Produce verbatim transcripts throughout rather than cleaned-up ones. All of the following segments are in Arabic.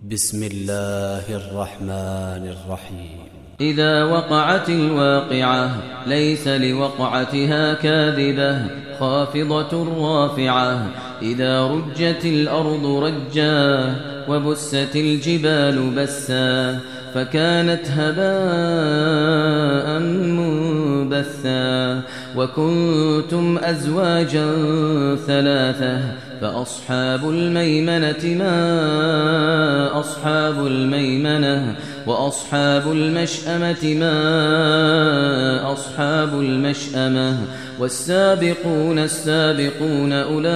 بسم الله الرحمن الرحيم. إذا وقعت الواقعة ليس لوقعتها كاذبة خافضة رافعة. إذا رجت الأرض رجا وبست الجبال بسا فكانت هباء منبثا. وكنتم أزواجا ثلاثة فأصحاب الميمنة ما أصحاب الميمنة وأصحاب المشأمة ما أصحاب المشأمة. والسابقون السابقون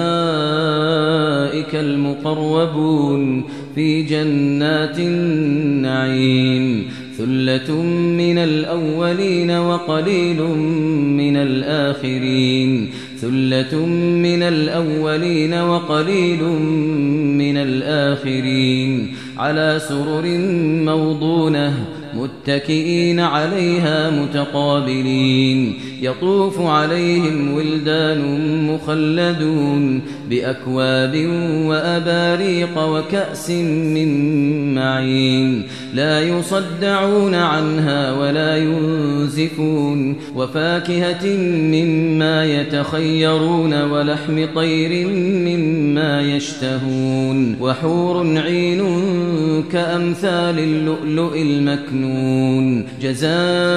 أولئك المقربون في جنات النعيم. ثلة من الأولين وقليل من الآخرين ثلة من الأولين وقليل من الآخرين. على سرر موضونة متكئين عليها متقابلين. يطوف عليهم ولدان مخلدون بأكواب وأباريق وكأس من معين. لا يصدعون عنها ولا ينزفون. وفاكهة مما يتخيرون ولحم طير مما يشتهون. وحور عين كأمثال اللؤلؤ المكنون جزاء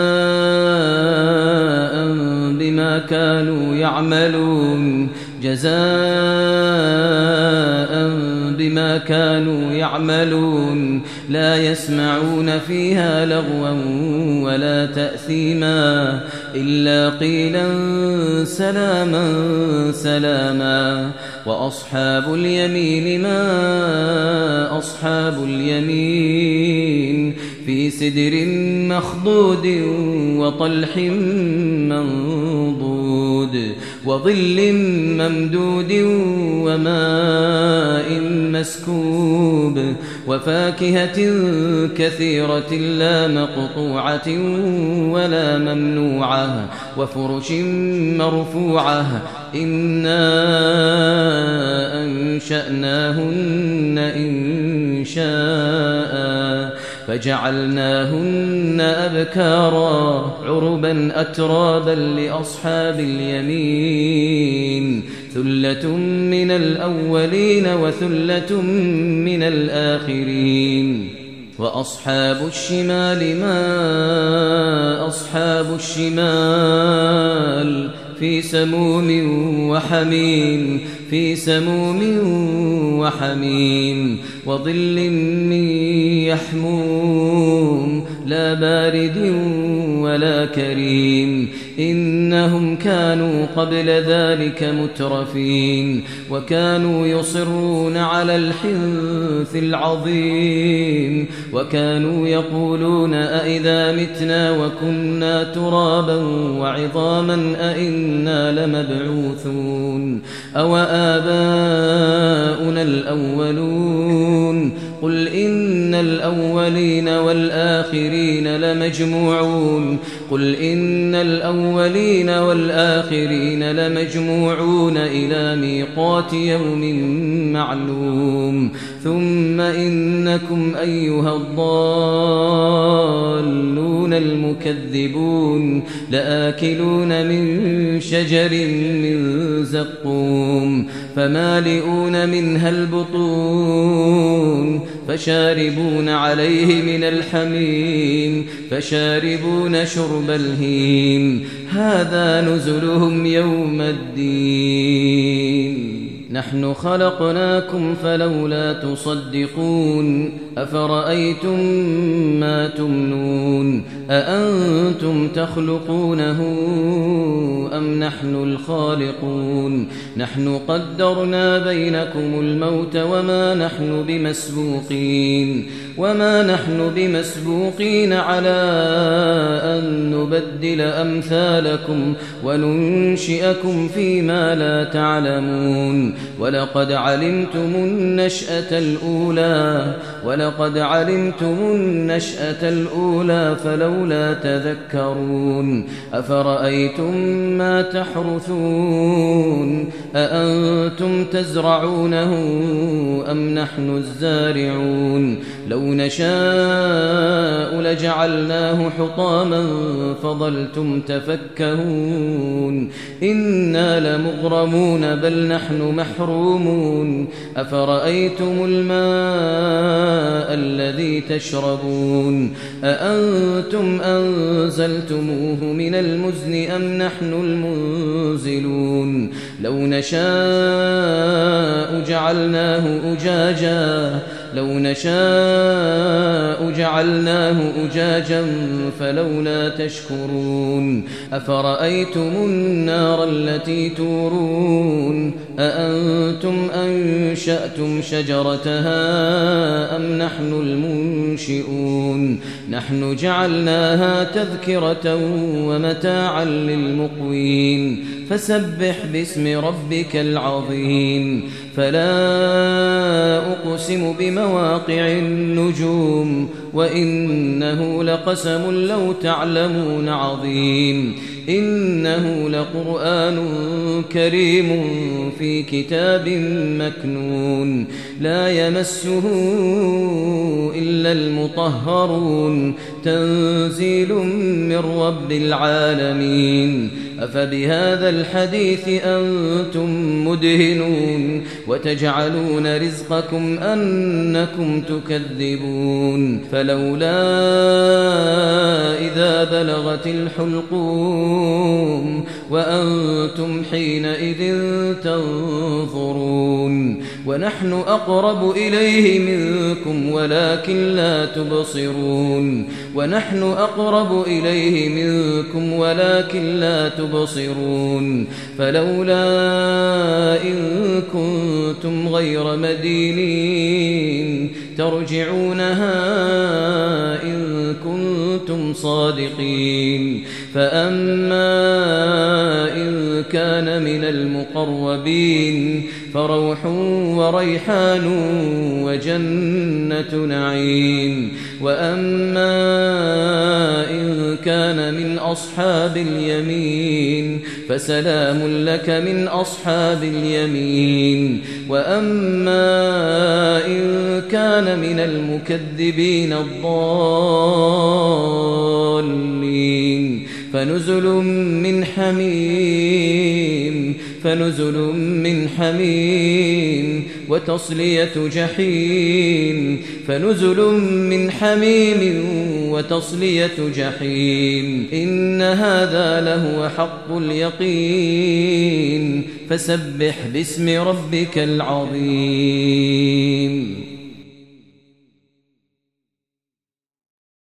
بما كانوا يعملون جزاء بما كانوا يعملون. لا يسمعون فيها لغوا ولا تأثيما إلا قيلا سلاما سلاما. وأصحاب اليمين ما أصحاب اليمين في سدر مخضود وطلح منضود وظل ممدود وماء مسكوب. وفاكهة كثيرة لا مقطوعة ولا ممنوعة. وفرش مرفوعة إنا أنشأناهن إنشاء فجعلناهن أبكارا عربا أترابا لأصحاب اليمين. ثلة من الأولين وثلة من الآخرين. وأصحاب الشمال ما أصحاب الشمال في سموم وحميم في سموم وحميم. وظل من يحموم لا بارد ولا كريم. إنهم كانوا قبل ذلك مترفين وكانوا يصرون على الحنث العظيم. وكانوا يقولون أئذا متنا وكنا ترابا وعظاما أئنا لمبعوثون أو آباؤنا الأولون. قل إن الأولين والآخرين لمجموعون قل إن الأولين والآخرين لمجموعون إلى ميقات يوم معلوم. ثم إنكم أيها الضالون المكذبون لآكلون من شجر من زقوم فمالئون منها البطون فشاربون عليه من الحميم فشاربون شرب الهيم. هذا نزلهم يوم الدين. نحن خلقناكم فلولا تصدقون. أفرأيتم ما تمنون أأنتم تخلقونه أم نحن الخالقون. نحن قدرنا بينكم الموت وما نحن بمسبوقين وما نحن بمسبوقين على أن نبدل أمثالكم وننشئكم فيما لا تعلمون. ولقد علمتم النشأة الأولى ولقد علمتم النشأة الأولى فلولا تذكرون أفرأيتم ما تحرثون أأنتم تزرعونه أم نحن الزارعون لو نشاء لجعلناه حطاما فظلتم تفكهون إنا لمغرمون بل نحن محرومون أفرأيتم الماء الذي تشربون أأنتم أنزلتموه من المزن أم نحن المنزلون لو نشاء جعلناه أجاجا لو نشاء جعلناه أجاجا فلولا تشكرون أفرأيتم النار التي تورون أأنتم أنشأتم شجرتها أم نحن المنشئون نحن جعلناها تذكرة ومتاعا للمقوين فسبح باسم ربك العظيم فلا أقسم بمواقع النجوم وإنه لقسم لو تعلمون عظيم إنه لقرآن كريم في كتاب مكنون لا يمسه إلا المطهرون تنزيل من رب العالمين أفبهذا الحديث أنتم مدهنون وتجعلون رزقكم أنكم تكذبون فلولا إذا بلغت الحلقوم وأنتم حينئذ تنظرون ونحن أقرب إليه منكم ولكن لا تبصرون ونحن أقرب إليه منكم ولكن لا تبصرون فلولا إن كنتم غير مدينين ترجعونها إن كنتم صادقين فأما إن كان من المقربين فروح وريحان وجنة نعيم وأما إن كان من أصحاب اليمين فسلام لك من أصحاب اليمين وأما إن كان من المكذبين الضالين فنزل من حميم فنزل من حميم وتصلية جحيم فنزل من حميم وتصلية جحيم إن هذا لهو حق اليقين فسبح باسم ربك العظيم